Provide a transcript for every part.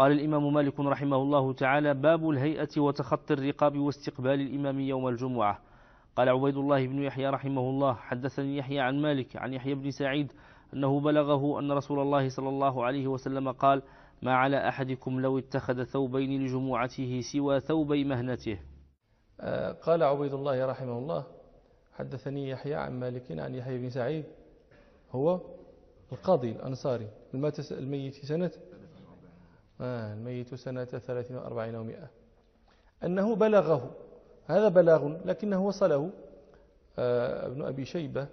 قال الإمام مالك رحمه الله تعالى: باب الهيئة وتخطي الرقاب واستقبال الإمام يوم الجمعة. قال عبيد الله بن يحيى رحمه الله: حدثني يحيى عن مالك عن يحيى بن سعيد أنه بلغه أن رسول الله صلى الله عليه وسلم قال: ما على أحدكم لو اتخذ ثوبين لجمعته سوى ثوبي مهنته. قال عبيد الله رحمه الله: حدثني يحيى عن مالك عن يحيى بن سعيد، هو القاضي الأنصاري الميت سنة 43 و100، أنه بلغه، هذا بلاغ لكنه وصله ابن أبي شيبة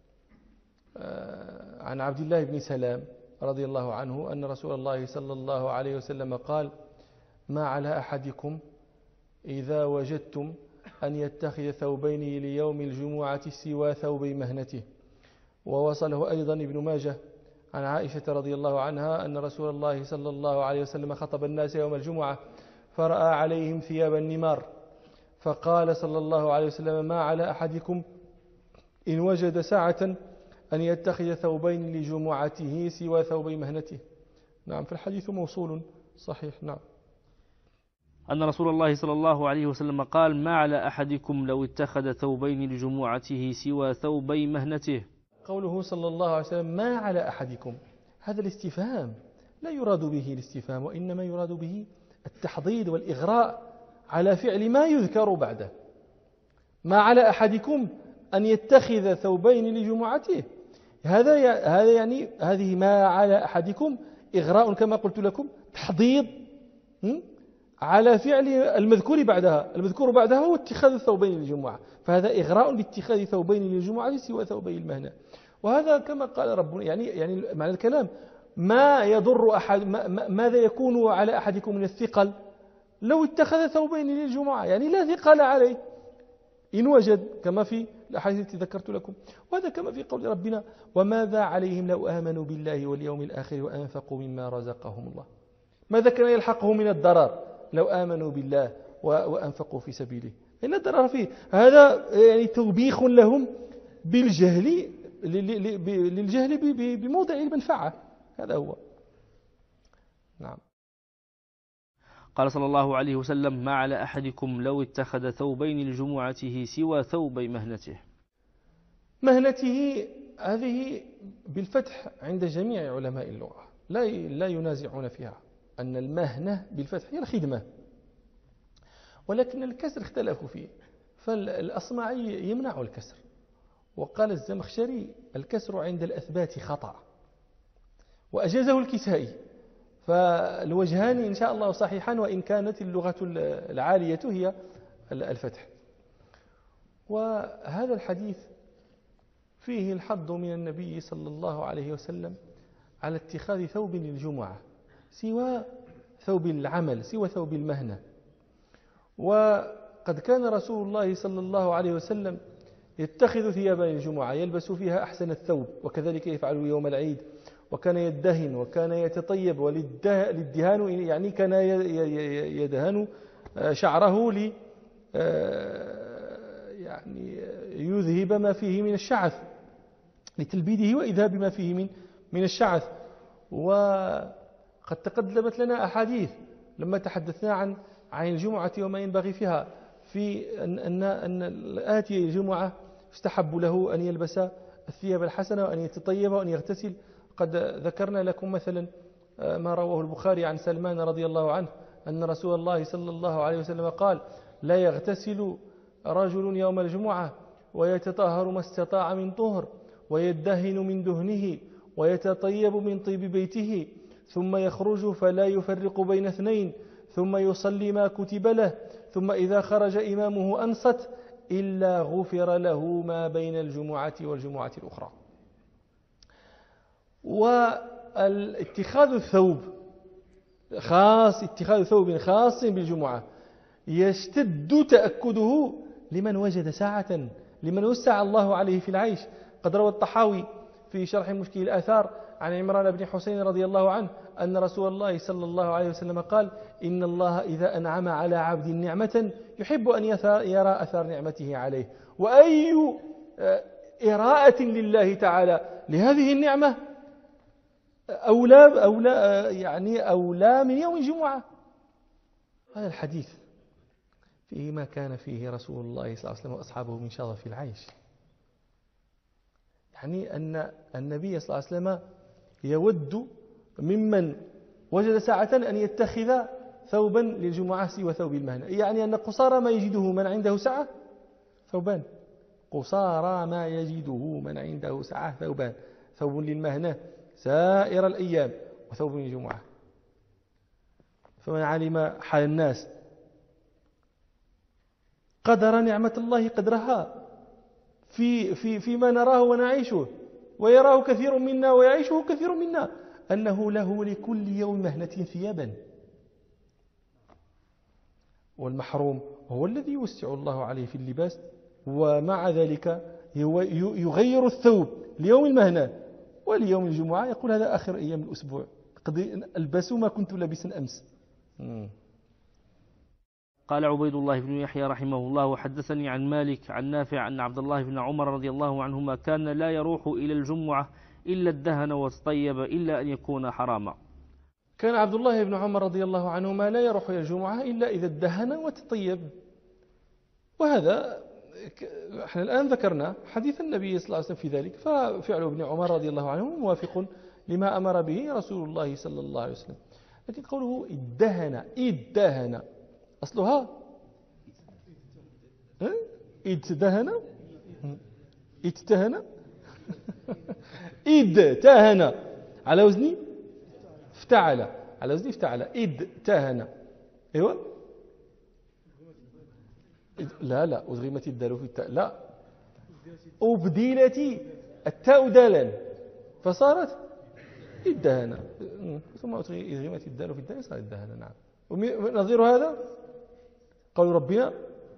عن عبد الله بن سلام رضي الله عنه أن رسول الله صلى الله عليه وسلم قال: ما على أحدكم إذا وجدتم أن يتخذ ثوبين ليوم الجمعة سوى ثوبي مهنته. ووصله أيضا ابن ماجه عن عائشة رضي الله عنها أن رسول الله صلى الله عليه وسلم خطب الناس يوم الجمعة فرأى عليهم ثياب النمار، فقال صلى الله عليه وسلم: ما على أحدكم إن وجد ساعة أن يتخذ ثوبين لجمعته سوى ثوبي مهنته. نعم، فالحديث موصول صحيح. نعم. أن رسول الله صلى الله عليه وسلم قال: ما على أحدكم لو اتخذ ثوبين لجمعته سوى ثوبي مهنته. قوله صلى الله عليه وسلم ما على أحدكم، هذا الاستفهام لا يراد به الاستفهام، وإنما يراد به التحضيض والإغراء على فعل ما يذكر بعده. ما على أحدكم أن يتخذ ثوبين لجمعته، هذا يعني هذه ما على أحدكم إغراء كما قلت لكم، تحضيض على فعل المذكور بعدها. المذكور بعدها هو اتخاذ الثوبين للجمعة، فهذا إغراء باتخاذ ثوبين للجمعة سوى ثوبي المهنة. وهذا كما قال ربنا، يعني معنى الكلام ما يضر أحد، ماذا يكون على أحدكم من الثقل لو اتخذ ثوبين للجمعة، يعني لا ثقل عليه إن وجد، كما في الأحاديث التي ذكرت لكم. وهذا كما في قول ربنا: وماذا عليهم لو آمنوا بالله واليوم الآخر وأنفقوا مما رزقهم الله. ماذا كان يلحقهم من الضرر لو آمنوا بالله وأنفقوا في سبيله؟ لا ضرر فيه. هذا يعني توبيخ لهم بالجهل، للجهل بموضع المنفعة. هذا هو. نعم. قال صلى الله عليه وسلم: ما على أحدكم لو اتخذ ثوبين لجمعته سوى ثوبي مهنته. مهنته هذه بالفتح عند جميع علماء اللغة، لا ينازعون فيها أن المهنة بالفتح هي الخدمة، ولكن الكسر اختلفوا فيه، فالأصمعي يمنع الكسر، وقال الزمخشري: الكسر عند الأثبات خطأ، وأجازه الكسائي. فالوجهان إن شاء الله صحيحان، وإن كانت اللغة العالية هي الفتح. وهذا الحديث فيه الحض من النبي صلى الله عليه وسلم على اتخاذ ثوب للجمعة سوى ثوب العمل، سوى ثوب المهنة. وقد كان رسول الله صلى الله عليه وسلم يتخذ ثيابا للجمعة يلبس فيها أحسن الثوب، وكذلك يفعل يوم العيد، وكان يدهن وكان يتطيب. وللدهان يعني كان يدهن شعره يعني يذهب ما فيه من الشعث، لتلبيده وإذهاب ما فيه من الشعث. وقد تقدمت لنا أحاديث لما تحدثنا عن الجمعة وما ينبغي فيها، في أن الآتي الجمعة يستحب له أن يلبس الثياب الحسنة وأن يتطيب وأن يغتسل. قد ذكرنا لكم مثلا ما رواه البخاري عن سلمان رضي الله عنه أن رسول الله صلى الله عليه وسلم قال: لا يغتسل رجل يوم الجمعة ويتطهر ما استطاع من طهر، ويدهن من دهنه، ويتطيب من طيب بيته، ثم يخرج فلا يفرق بين اثنين، ثم يصلي ما كتب له، ثم إذا خرج إمامه أنصت إلا غفر له ما بين الجمعة والجمعة الأخرى. والاتخاذ الثوب خاص، اتخاذ ثوب خاص بالجمعة يشتد تأكده لمن وجد ساعة، لمن وسع الله عليه في العيش. قد روى الطحاوي في شرح مشكل الآثار عن عمران بن حسين رضي الله عنه أن رسول الله صلى الله عليه وسلم قال: إن الله إذا أنعم على عبد نعمة يحب أن يرى أثر نعمته عليه. وأي إراءة لله تعالى لهذه النعمة أولى من يوم الجمعة. هذا الحديث فيه ما كان فيه رسول الله صلى الله عليه وسلم وأصحابه من شرف العيش، يعني أن النبي صلى الله عليه وسلم يود ممن وجد ساعة أن يتخذ ثوبا للجمعة سوى ثوب المهنة، يعني أن قصارى ما يجده من عنده ساعة ثوبان، قصارى ما يجده من عنده ساعة ثوبان، ثوب للمهنة سائر الأيام وثوب للجمعة. فمن علم حال الناس قدر نعمة الله قدرها فيما نراه ونعيشه ويراه كثير منا ويعيشه كثير منا، أنه له لكل يوم مهنة ثيابا، والمحروم هو الذي يوسع الله عليه في اللباس، ومع ذلك يغير الثوب ليوم المهنة وليوم الجمعة، يقول هذا آخر أيام الأسبوع قد ألبس ما كنت لابسا أمس. قال عبيد الله بن يحيى رحمه الله: وحدثني عن مالك عن نافع أن عبد الله بن عمر رضي الله عنهما كان لا يروح إلى الجمعة إلا الدهن والطيب إلا أن يكون حراما. كان عبد الله بن عمر رضي الله عنهما لا يروح إلى الجمعة إلا إذا ادهن وتطيب، وهذا احنا الآن ذكرنا حديث النبي صلى الله عليه وسلم في ذلك، ففعل ابن عمر رضي الله عنه موافق لما أمر به رسول الله صلى الله عليه وسلم. لكن قوله ادهن أصلها ادتهن ادتهن على وزن افتعل، ادتهن. ايوه لا أدغمت الدال في التاء، لا أبدلت التاء دالا فصارت ادهن، ثم أدغمت الدال في التاء صارت ادهن. نعم. ونظير هذا قول ربنا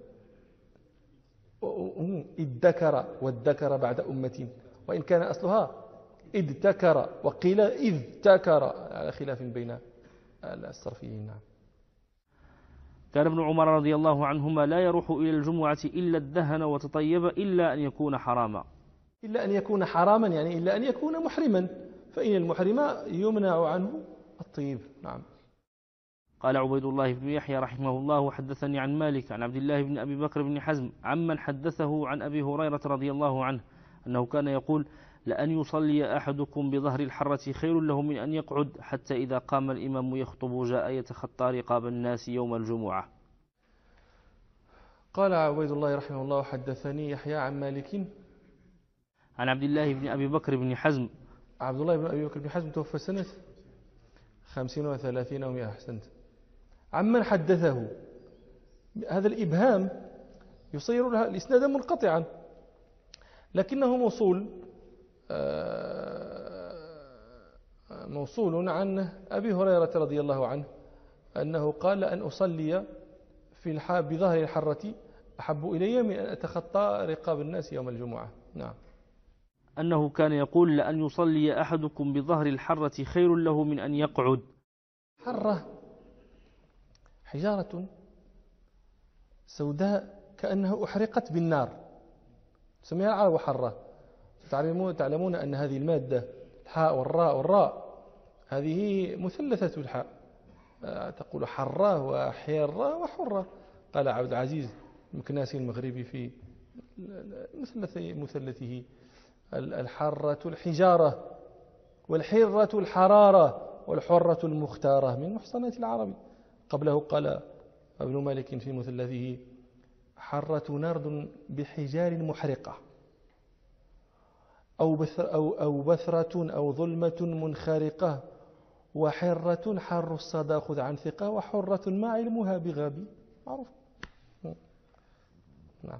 ادكر والذكر بعد أمة، وإن كان أصلها ادتكر وقيل إذ تكر على خلاف بين الصرفيين. نعم. كان ابن عمر رضي الله عنهما لا يروح إلى الجمعة إلا الدهن وتطيب إلا أن يكون حراما. إلا أن يكون حراما يعني إلا أن يكون محرما، فإن المحرم يمنع عنه الطيب. نعم. قال عبيد الله بن يحيى رحمه الله: وحدثني عن مالك عن عبد الله بن أبي بكر بن حزم عمن حدثه عن أبي هريرة رضي الله عنه أنه كان يقول: لأن يصلي أحدكم بظهر الحرة خير له من أن يقعد حتى إذا قام الإمام يخطب جاء يتخطى رقاب الناس يوم الجمعة. قال عبيد الله رحمه الله: حدثني يحيى عن مالك عن عبد الله بن أبي بكر بن حزم. عبد الله بن أبي بكر بن حزم توفى سنة 50 و30 و100. أحسنت. عمن حدثه، هذا الإبهام يصير لها الإسناد منقطعا، لكنه موصول عن أبي هريرة رضي الله عنه أنه قال: أن أصلي بظهر الحرة أحب إلي من أن أتخطى رقاب الناس يوم الجمعة. نعم. أنه كان يقول: لأن يصلي أحدكم بظهر الحرة خير له من أن يقعد. حرة حجارة سوداء كأنها أحرقت بالنار، سميها العرب حرة. تعلمون أن هذه المادة الحاء والراء هذه مثلثة الحاء، تقول حرة وحرة وحرة. قال عبد العزيز المكناسي المغربي في مثلثه: الحرة الحجارة، والحرة الحرارة، والحرة المختارة من محصنات العرب. قبله قال ابن مالك في مثلثه: حرة نرد بحجار محرقة، أو بثرة أو ظلمة منخرقة، وحرة حر الصدى خذ عن ثقة، وحرة ما علمها بغابي. معروف. نعم.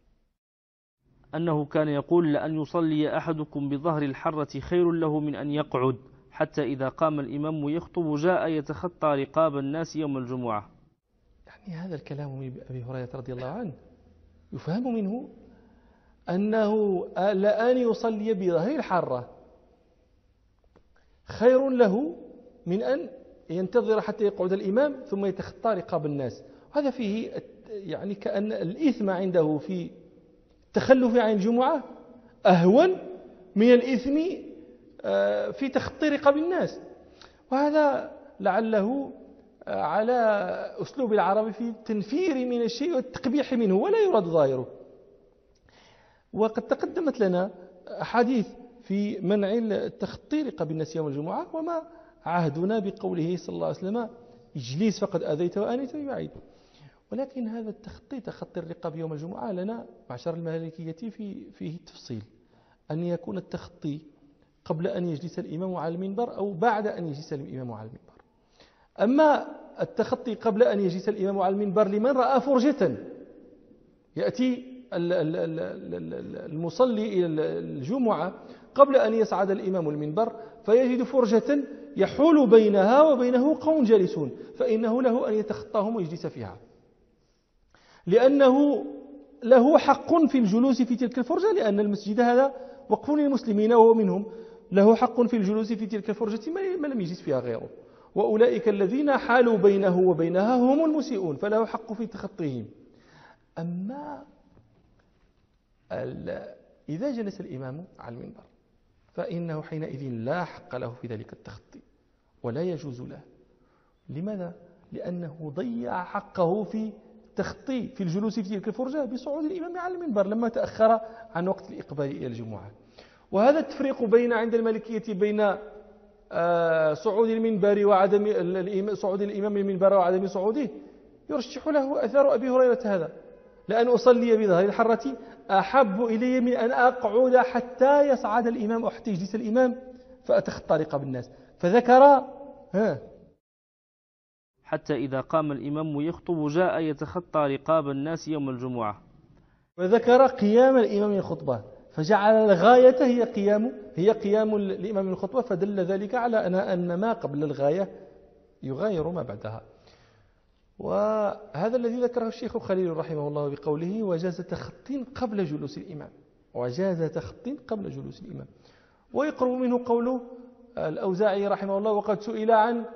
أنه كان يقول: لأن يصلي أحدكم بظهر الحرة خير له من أن يقعد حتى إذا قام الإمام يخطب جاء يتخطى رقاب الناس يوم الجمعة. يعني هذا الكلام من أبي هريرة رضي الله عنه يفهم منه أنه لأن يصلي بظهر الحرة خير له من أن ينتظر حتى يقعد الإمام ثم يتخطى رقاب الناس. هذا فيه يعني كأن الإثم عنده في التخلف عن الجمعة أهون من الإثم في تخطي رقاب الناس. وهذا لعله على أسلوب العرب في التنفير من الشيء والتقبيح منه ولا يراد ظاهره. وقد تقدمت لنا أحاديث في منع التخطي رقاب الناس يوم الجمعة، وما عهدنا بقوله صلى الله عليه وسلم اجلس فقد أذيت وآنيت ببعيد. ولكن هذا تخطي الرقاب يوم الجمعة لنا معشر المالكية فيه تفصيل، أن يكون التخطي قبل أن يجلس الإمام على المنبر أو بعد أن يجلس الإمام على المنبر. أما التخطي قبل أن يجلس الإمام على المنبر لمن رأى فرجة، يأتي المصلي إلى الجمعة قبل أن يصعد الإمام المنبر فيجد فرجة يحول بينها وبينه قوم جالسون، فإنه له أن يتخطاهم ويجلس فيها، لأنه له حق في الجلوس في تلك الفرجة، لأن المسجد هذا وقف للمسلمين وهو منهم، له حق في الجلوس في تلك الفرجة ما لم يجلس فيها غيره. وأولئك الذين حالوا بينه وبينها هم المسيئون، فله حق في تخطيهم. أما إذا جلس الإمام على المنبر فإنه حينئذ لا حق له في ذلك التخطي ولا يجوز له. لماذا؟ لأنه ضيع حقه في التخطي في الجلوس في تلك الفرجة بصعود الإمام على المنبر لما تأخر عن وقت الإقبال إلى الجمعة. وهذا التفريق بين عند المالكية بين صعود المنبر وعدم صعود الإمام المنبر وعدم صعوده يرشح له أثار أبي هريرة هذا: لأن أصلي بظهر الحرة أحب إلي من أن أقعد حتى يصعد الإمام أو حتى يجلس الإمام فأتخطى رقاب الناس. فذكر حتى إذا قام الإمام يخطب جاء يتخطى رقاب الناس يوم الجمعة. وذكر قيام الإمام من الخطبة، فجعل الغاية هي قيام الإمام من الخطبة، فدل ذلك على أن ما قبل الغاية يغاير ما بعدها. وهذا الذي ذكره الشيخ خليل رحمه الله بقوله وجاز تخطي قبل جلوس الإمام، وجاز تخطي قبل جلوس الإمام. ويقرب منه قوله الأوزاعي رحمه الله: وقد سئل عن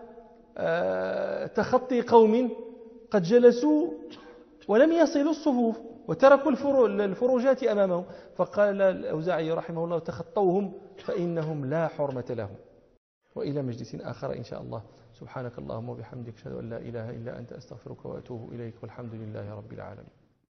تخطي قوم قد جلسوا ولم يصلوا الصفوف وتركوا الفروجات أمامهم، فقال الأوزاعي رحمه الله: تخطوهم فإنهم لا حرمة لهم. وإلى مجلس آخر إن شاء الله. سبحانك اللهم وبحمدك، أشهد أن لا إله إلا أنت، أستغفرك وأتوب إليك، والحمد لله رب العالمين.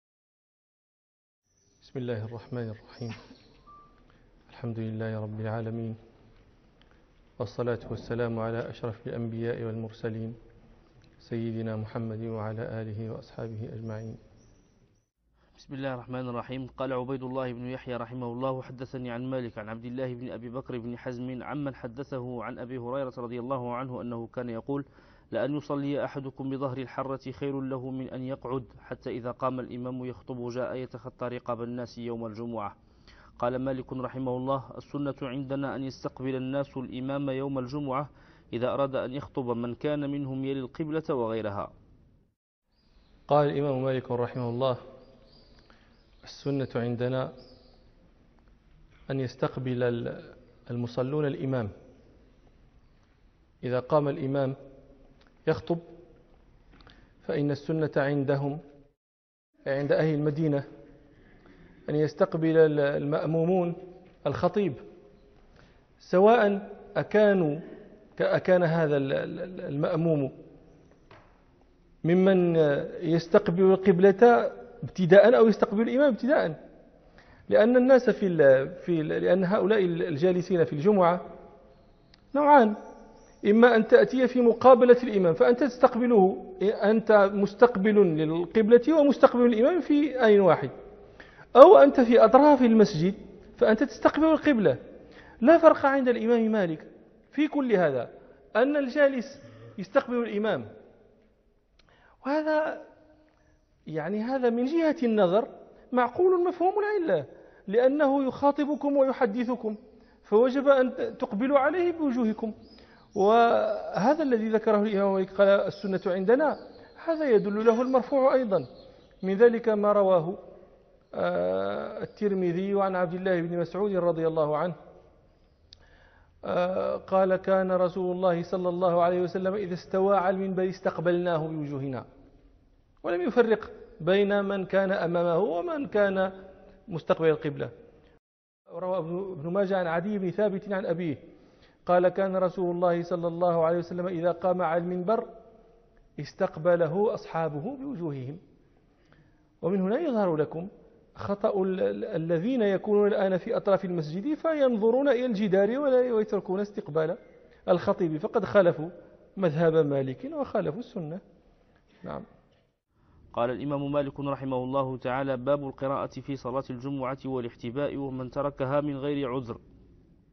بسم الله الرحمن الرحيم. الحمد لله رب العالمين، والصلاة والسلام على أشرف الأنبياء والمرسلين سيدنا محمد وعلى آله وأصحابه أجمعين. بسم الله الرحمن الرحيم. قال عبيد الله بن يحيى رحمه الله: حدثني عن مالك عن عبد الله بن أبي بكر بن حزم عمن حدثه عن أبي هريرة رضي الله عنه أنه كان يقول: لأن يصلي أحدكم بظهر الحرة خير له من أن يقعد حتى إذا قام الإمام يخطب جاء يتخطى رقاب الناس يوم الجمعة. قال مالك رحمه الله: السنة عندنا أن يستقبل الناس الإمام يوم الجمعة إذا أراد أن يخطب من كان منهم يلي القبلة وغيرها. قال الإمام مالك رحمه الله: السنة عندنا أن يستقبل المصلون الإمام إذا قام الإمام يخطب، فإن السنة عندهم عند أهل المدينة أن يستقبل المأمومون الخطيب، سواء أكان هذا المأموم ممن يستقبل القبلة ابتداء أو يستقبل الإمام ابتداء، لأن الناس لأن هؤلاء الجالسين في الجمعة نوعان: إما أن تأتي في مقابلة الإمام فأنت تستقبله، أنت مستقبل للقبلة ومستقبل الإمام في آن واحد، أو أنت في أطراف المسجد فأنت تستقبل القبلة. لا فرق عند الإمام مالك في كل هذا، أن الجالس يستقبل الإمام. وهذا هذا من جهة النظر معقول مفهوم العلة، لأنه يخاطبكم ويحدثكم، فوجب أن تقبلوا عليه بوجوهكم. وهذا الذي ذكره الإمام مالك قال: السنة عندنا، هذا يدل له المرفوع أيضا، من ذلك ما رواه الترمذي عن عبد الله بن مسعود رضي الله عنه قال: كان رسول الله صلى الله عليه وسلم إذا استوى على المنبر استقبلناه بوجوهنا، ولم يفرق بين من كان أمامه ومن كان مستقبل القبلة. روى ابن ماجه عن عدي بن ثابت عن أبيه قال كان رسول الله صلى الله عليه وسلم إذا قام على المنبر استقبله أصحابه بوجوههم. ومن هنا يظهر لكم خطأ الذين يكونون الآن في أطراف المسجد فينظرون إلى الجدار ويتركون استقبال الخطيب، فقد خالفوا مذهب مالك وخالفوا السنة. نعم. قال الإمام مالك رحمه الله تعالى: باب القراءة في صلاة الجمعة والاحتباء ومن تركها من غير عذر.